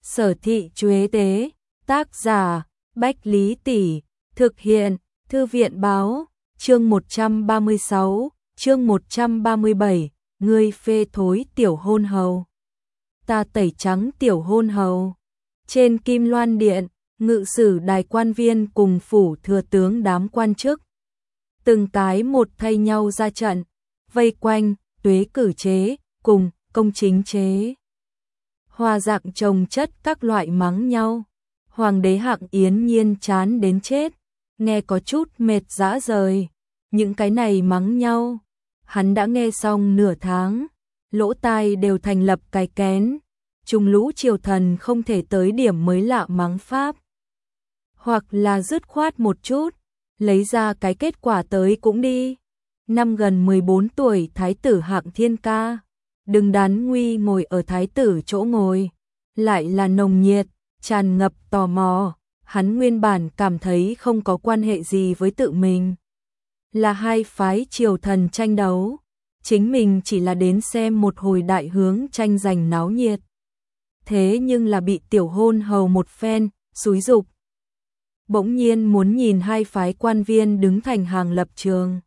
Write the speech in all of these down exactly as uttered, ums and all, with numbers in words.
Sở Thị Chuế Tế, tác giả, Bách Lý Tỷ, thực hiện, Thư viện Báo, chương một trăm ba mươi sáu, chương một trăm ba mươi bảy, ngươi phê thối tiểu hôn hầu. Ta tẩy trắng tiểu hôn hầu. Trên Kim Loan Điện, ngự sử đài quan viên cùng phủ thừa tướng đám quan chức. Từng cái một thay nhau ra trận, vây quanh, Tuế Cử Chế, cùng, Công Chính Chế. Hòa dạng chồng chất các loại mắng nhau. Hoàng đế Hạng Yến Nhiên chán đến chết, nghe có chút mệt dã rời. Những cái này mắng nhau, hắn đã nghe xong nửa tháng, lỗ tai đều thành lập cái kén. Trung lũ triều thần không thể tới điểm mới lạ mắng pháp. Hoặc là dứt khoát một chút, lấy ra cái kết quả tới cũng đi. Năm gần mười bốn tuổi Thái tử Hạng Thiên Ca, đừng đắn nguy ngồi ở Thái tử chỗ ngồi, lại là nồng nhiệt, tràn ngập tò mò. Hắn nguyên bản cảm thấy không có quan hệ gì với tự mình, là hai phái triều thần tranh đấu, chính mình chỉ là đến xem một hồi đại hướng tranh giành náo nhiệt. Thế nhưng là bị tiểu hôn hầu một phen xúi giục. Bỗng nhiên muốn nhìn hai phái quan viên đứng thành hàng lập trường.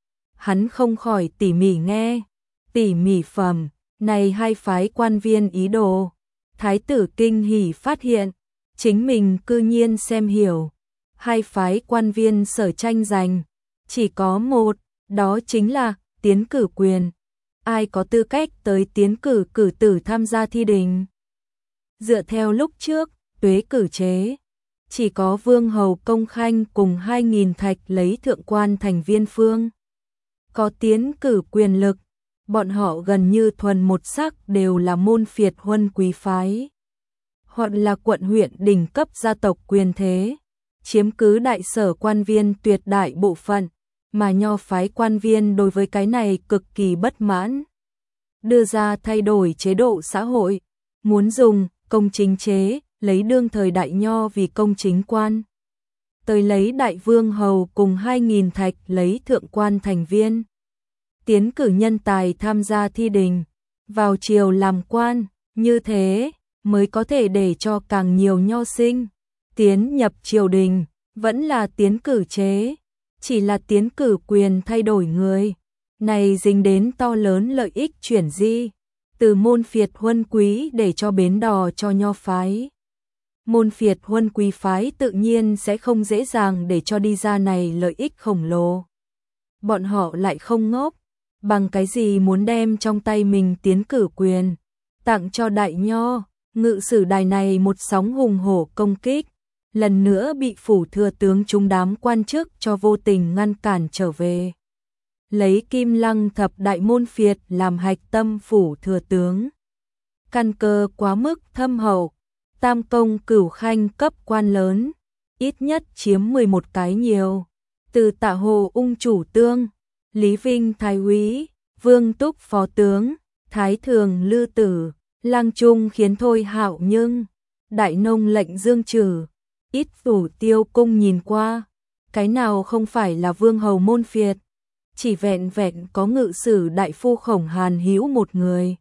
Hắn không khỏi tỉ mỉ nghe, tỉ mỉ phẩm, này hai phái quan viên ý đồ. Thái tử kinh hỉ phát hiện, chính mình cư nhiên xem hiểu. Hai phái quan viên sở tranh giành, chỉ có một, đó chính là tiến cử quyền. Ai có tư cách tới tiến cử cử tử tham gia thi đình? Dựa theo lúc trước, Tuế Cử Chế, chỉ có Vương hầu Công Khanh cùng hai nghìn thạch lấy thượng quan thành viên phương có tiến cử quyền lực. Bọn họ gần như thuần một sắc đều là môn phiệt huân quý phái, hoặc là quận huyện đỉnh cấp gia tộc quyền thế, chiếm cứ đại sở quan viên tuyệt đại bộ phận, mà nho phái quan viên đối với cái này cực kỳ bất mãn. Đưa ra thay đổi chế độ xã hội, muốn dùng công chính chế, lấy đương thời đại nho vì công chính quan, tới lấy đại vương hầu cùng hai nghìn thạch lấy thượng quan thành viên. Tiến cử nhân tài tham gia thi đình, vào triều làm quan, như thế mới có thể để cho càng nhiều nho sinh tiến nhập triều đình. Vẫn là tiến cử chế, chỉ là tiến cử quyền thay đổi người, này dính đến to lớn lợi ích chuyển di, từ môn phiệt huân quý để cho bến đò cho nho phái. Môn phiệt huân quý phái tự nhiên sẽ không dễ dàng để cho đi ra này lợi ích khổng lồ. Bọn họ lại không ngốc, bằng cái gì muốn đem trong tay mình tiến cử quyền tặng cho đại nho. Ngự sử đài này một sóng hùng hổ công kích, lần nữa bị phủ thừa tướng chúng đám quan chức cho vô tình ngăn cản trở về. Lấy Kim Lăng thập đại môn phiệt làm hạch tâm phủ thừa tướng, căn cơ quá mức thâm hậu. Tam công cửu khanh cấp quan lớn, ít nhất chiếm mười một cái nhiều. Từ Tạ Hồ ung chủ tương, Lý Vinh thái úy, Vương Túc phó tướng, Thái thường lư tử, Lang Trung khiến thôi hạo nhưng, Đại nông lệnh dương trừ. Ít phủ tiêu cung nhìn qua, cái nào không phải là vương hầu môn phiệt, chỉ vẹn vẹn có ngự sử đại phu Khổng Hàn Hữu một người,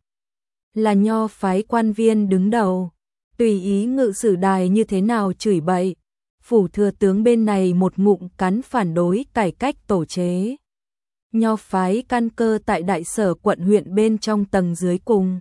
là nho phái quan viên đứng đầu. Tùy ý ngự sử đài như thế nào chửi bậy, phủ thừa tướng bên này một ngụm cắn phản đối cải cách tổ chế. Nho phái căn cơ tại đại sở quận huyện bên trong tầng dưới cùng,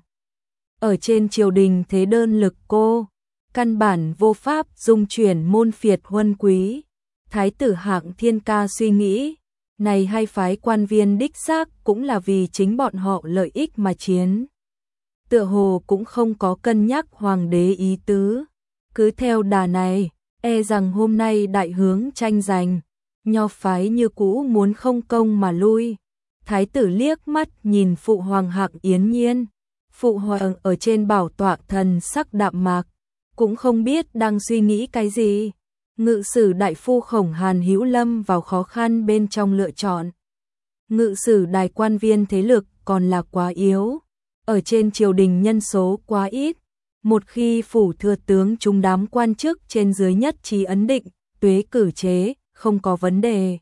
ở trên triều đình thế đơn lực cô, căn bản vô pháp dung chuyển môn phiệt huân quý. Thái tử Hạng Thiên Ca suy nghĩ, này hai phái quan viên đích xác cũng là vì chính bọn họ lợi ích mà chiến, tựa hồ cũng không có cân nhắc hoàng đế ý tứ. Cứ theo đà này, e rằng hôm nay đại hướng tranh giành, nho phái như cũ muốn không công mà lui. Thái tử liếc mắt nhìn phụ hoàng Hạng Yến Nhiên, phụ hoàng ở trên bảo tọa thần sắc đạm mạc, cũng không biết đang suy nghĩ cái gì. Ngự sử đại phu Khổng Hàn Hữu lâm vào khó khăn bên trong lựa chọn. Ngự sử đài quan viên thế lực còn là quá yếu, ở trên triều đình nhân số quá ít. Một khi phủ thừa tướng chúng đám quan chức trên dưới nhất trí ấn định Tuế Cử Chế không có vấn đề,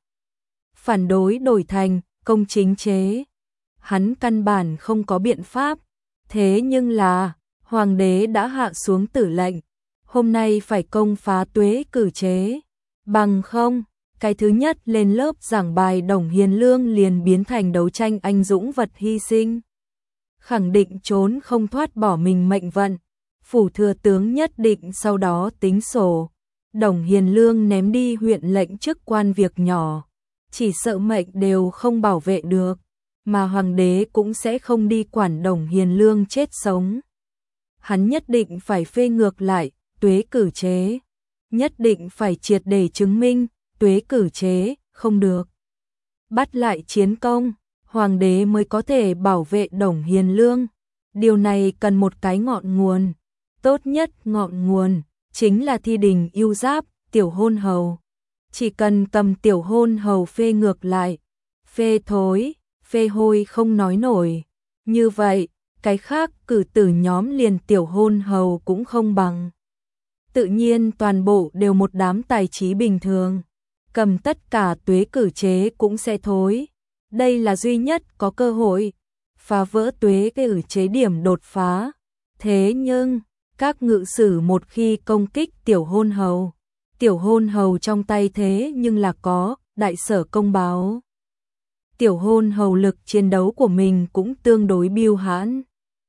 phản đối đổi thành công chính chế, hắn căn bản không có biện pháp. Thế nhưng là Hoàng đế đã hạ xuống tử lệnh, hôm nay phải công phá Tuế Cử chế, bằng không, cái thứ nhất lên lớp giảng bài Đồng Hiền Lương liền biến thành đấu tranh anh dũng vật hy sinh. Khẳng định trốn không thoát bỏ mình mệnh vận, phủ thừa tướng nhất định sau đó tính sổ. Đồng Hiền Lương ném đi huyện lệnh chức quan việc nhỏ, chỉ sợ mệnh đều không bảo vệ được, mà hoàng đế cũng sẽ không đi quản Đồng Hiền Lương chết sống. Hắn nhất định phải phê ngược lại Tuế Cử chế, nhất định phải triệt để chứng minh Tuế Cử chế không được. Bắt lại chiến công, hoàng đế mới có thể bảo vệ Đồng Hiền Lương. Điều này cần một cái ngọn nguồn, tốt nhất ngọn nguồn chính là thi đình ưu giáp, tiểu hôn hầu. Chỉ cần cầm tiểu hôn hầu phê ngược lại, phê thối, phê hôi không nói nổi. Như vậy, cái khác cử tử nhóm liền tiểu hôn hầu cũng không bằng. Tự nhiên toàn bộ đều một đám tài trí bình thường, cầm tất cả Tuế Cử chế cũng sẽ thối. Đây là duy nhất có cơ hội phá vỡ Tuế Cử chế điểm đột phá. Thế nhưng, các ngự sử một khi công kích tiểu hôn hầu, tiểu hôn hầu trong tay thế nhưng là có đại sở công báo. Tiểu hôn hầu lực chiến đấu của mình cũng tương đối biêu hãn.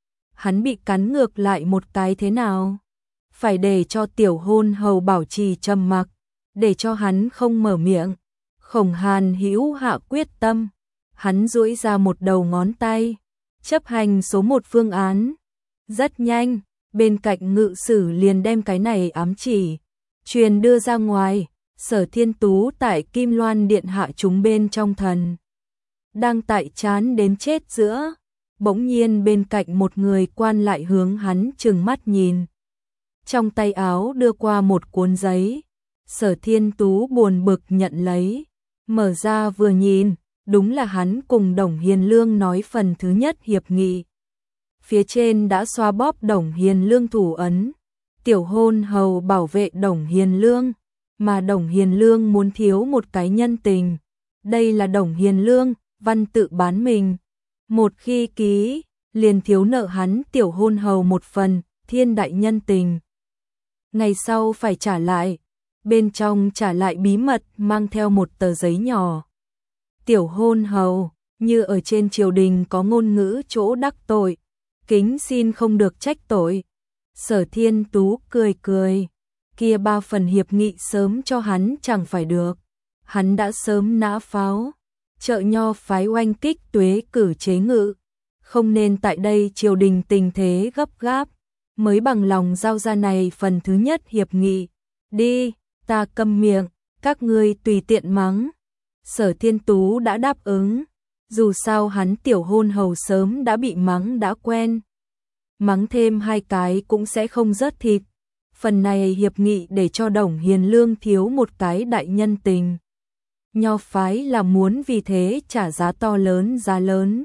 Hắn bị cắn ngược lại một cái thế nào? Phải để cho tiểu hôn hầu bảo trì trầm mặc, để cho hắn không mở miệng. Khổng Hàn hữu hạ quyết tâm, hắn duỗi ra một đầu ngón tay, chấp hành số một phương án. Rất nhanh, bên cạnh ngự sử liền đem cái này ám chỉ truyền đưa ra ngoài. Sở Thiên Tú tại Kim Loan Điện hạ chúng bên trong thần, đang tại chán đến chết giữa. Bỗng nhiên bên cạnh một người quan lại hướng hắn trừng mắt nhìn, trong tay áo đưa qua một cuốn giấy. Sở Thiên Tú buồn bực nhận lấy, mở ra vừa nhìn, đúng là hắn cùng Đồng Hiền Lương nói phần thứ nhất hiệp nghị. Phía trên đã xoa bóp Đồng Hiền Lương thủ ấn, tiểu hôn hầu bảo vệ Đồng Hiền Lương, mà Đồng Hiền Lương muốn thiếu một cái nhân tình. Đây là Đồng Hiền Lương văn tự bán mình, một khi ký, liền thiếu nợ hắn tiểu hôn hầu một phần thiên đại nhân tình. Ngày sau phải trả lại, bên trong trả lại bí mật mang theo một tờ giấy nhỏ. Tiểu hôn hầu, như ở trên triều đình có ngôn ngữ chỗ đắc tội, kính xin không được trách tội. Sở Thiên Tú cười cười, kia ba phần hiệp nghị sớm cho hắn chẳng phải được. Hắn đã sớm nã pháo, trợ nho phái oanh kích Tuế Cử chế ngự, không nên tại đây triều đình tình thế gấp gáp, mới bằng lòng giao ra này phần thứ nhất hiệp nghị. Đi, ta câm miệng, các ngươi tùy tiện mắng. Sở Thiên Tú đã đáp ứng, dù sao hắn tiểu hôn hầu sớm đã bị mắng đã quen. Mắng thêm hai cái cũng sẽ không rớt thịt. Phần này hiệp nghị để cho Đồng Hiền Lương thiếu một cái đại nhân tình. Nho phái là muốn vì thế trả giá to lớn giá lớn.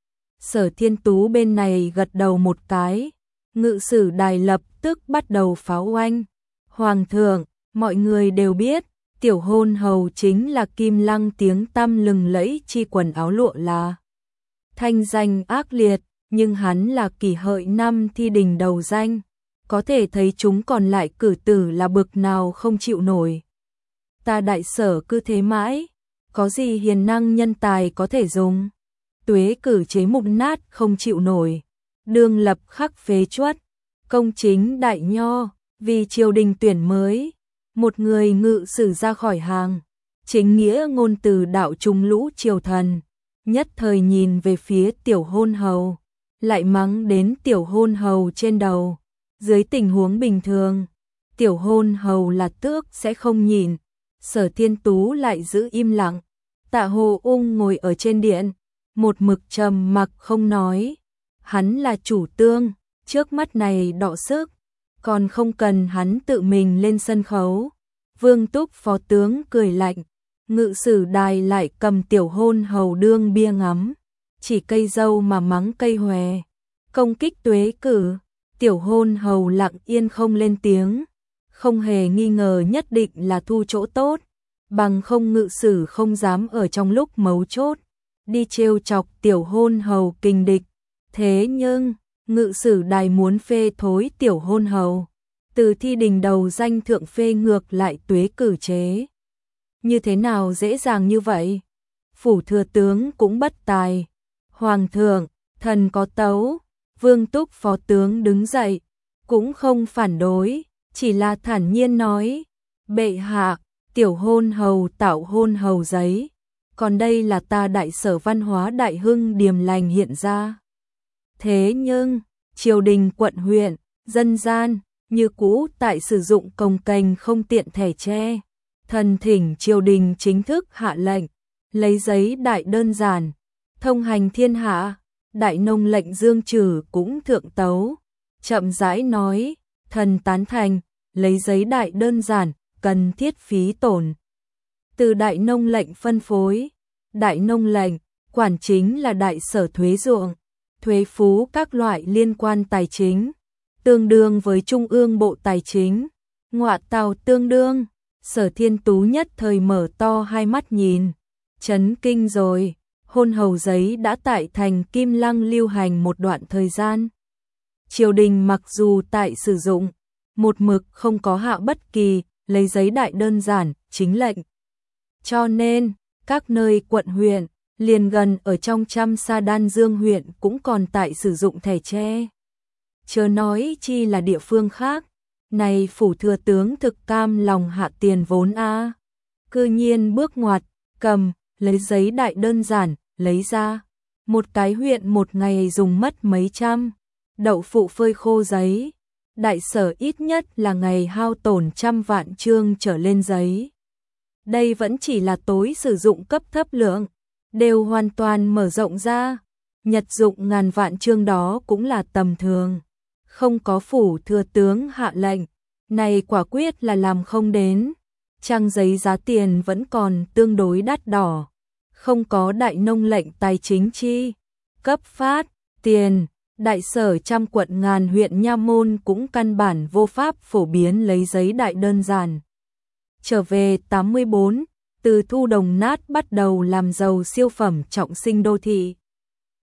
Sở Thiên Tú bên này gật đầu một cái, ngự sử đài lập tức bắt đầu pháo oanh. Hoàng thượng, mọi người đều biết, tiểu hôn hầu chính là Kim Lăng tiếng tăm lừng lẫy chi quần áo lụa là. Thanh danh ác liệt, nhưng hắn là Kỷ Hợi năm thi đình đầu danh, có thể thấy chúng còn lại cử tử là bực nào không chịu nổi. Ta đại sở cứ thế mãi, có gì hiền năng nhân tài có thể dùng. Tuế Cử chế mục nát không chịu nổi, đương lập khắc phế chuất, công chính đại nho, vì triều đình tuyển mới. Một người ngự sử ra khỏi hàng, chính nghĩa ngôn từ đạo trung lũ triều thần, nhất thời nhìn về phía tiểu hôn hầu, lại mắng đến tiểu hôn hầu trên đầu. Dưới tình huống bình thường, tiểu hôn hầu là tước sẽ không nhìn. Sở Thiên Tú lại giữ im lặng. Tạ Hồ Ung ngồi ở trên điện, một mực trầm mặc không nói. Hắn là chủ tương, trước mắt này đọ sức, còn không cần hắn tự mình lên sân khấu. Vương Túc phó tướng cười lạnh, ngự sử đài lại cầm tiểu hôn hầu đương bia ngắm, chỉ cây dâu mà mắng cây hòe. Công kích Tuế Cử, tiểu hôn hầu lặng yên không lên tiếng, không hề nghi ngờ nhất định là thu chỗ tốt, bằng không ngự sử không dám ở trong lúc mấu chốt đi trêu chọc tiểu hôn hầu kình địch. Thế nhưng, Ngự sử đài muốn phê thối tiểu hôn hầu, từ thi đình đầu danh thượng phê ngược lại tuế cử chế. Như thế nào dễ dàng như vậy? Phủ thừa tướng cũng bất tài. Hoàng thượng, thần có tấu. Vương Túc phó tướng đứng dậy, cũng không phản đối, chỉ là thản nhiên nói, bệ hạ, tiểu hôn hầu tạo hôn hầu giấy, còn đây là ta đại sở văn hóa đại hưng điềm lành hiện ra. Thế nhưng, triều đình quận huyện, dân gian, như cũ tại sử dụng cồng kềnh không tiện thẻ tre. Thần thỉnh triều đình chính thức hạ lệnh, lấy giấy đại đơn giản, thông hành thiên hạ. Đại nông lệnh dương trừ cũng thượng tấu, chậm rãi nói, thần tán thành, lấy giấy đại đơn giản, cần thiết phí tổn. Từ đại nông lệnh phân phối, đại nông lệnh, quản chính là đại sở thuế ruộng, thuế phú các loại liên quan tài chính, tương đương với Trung ương Bộ Tài chính, ngoại tàu tương đương, Sở Thiên Tú nhất thời mở to hai mắt nhìn, chấn kinh rồi. Hôn hầu giấy đã tại thành Kim Lăng lưu hành một đoạn thời gian. Triều đình mặc dù tại sử dụng, một mực không có hạ bất kỳ, lấy giấy đại đơn giản, chính lệnh. Cho nên, các nơi quận huyện, liền gần ở trong trăm sa đan dương huyện cũng còn tại sử dụng thẻ tre. Chớ nói chi là địa phương khác, này phủ thừa tướng thực cam lòng hạ tiền vốn a, cư nhiên bước ngoặt, cầm, lấy giấy đại đơn giản, lấy ra. Một cái huyện một ngày dùng mất mấy trăm, đậu phụ phơi khô giấy. Đại sở ít nhất là ngày hao tổn trăm vạn chương trở lên giấy. Đây vẫn chỉ là tối sử dụng cấp thấp lượng, đều hoàn toàn mở rộng ra. Nhật dụng ngàn vạn chương đó cũng là tầm thường. Không có phủ thừa tướng hạ lệnh, này quả quyết là làm không đến. Trang giấy giá tiền vẫn còn tương đối đắt đỏ. Không có đại nông lệnh tài chính chi, cấp phát, tiền, đại sở trăm quận ngàn huyện nha môn cũng căn bản vô pháp phổ biến lấy giấy đại đơn giản. Trở về tám mươi bốn, từ thu đồng nát bắt đầu làm giàu siêu phẩm trọng sinh đô thị.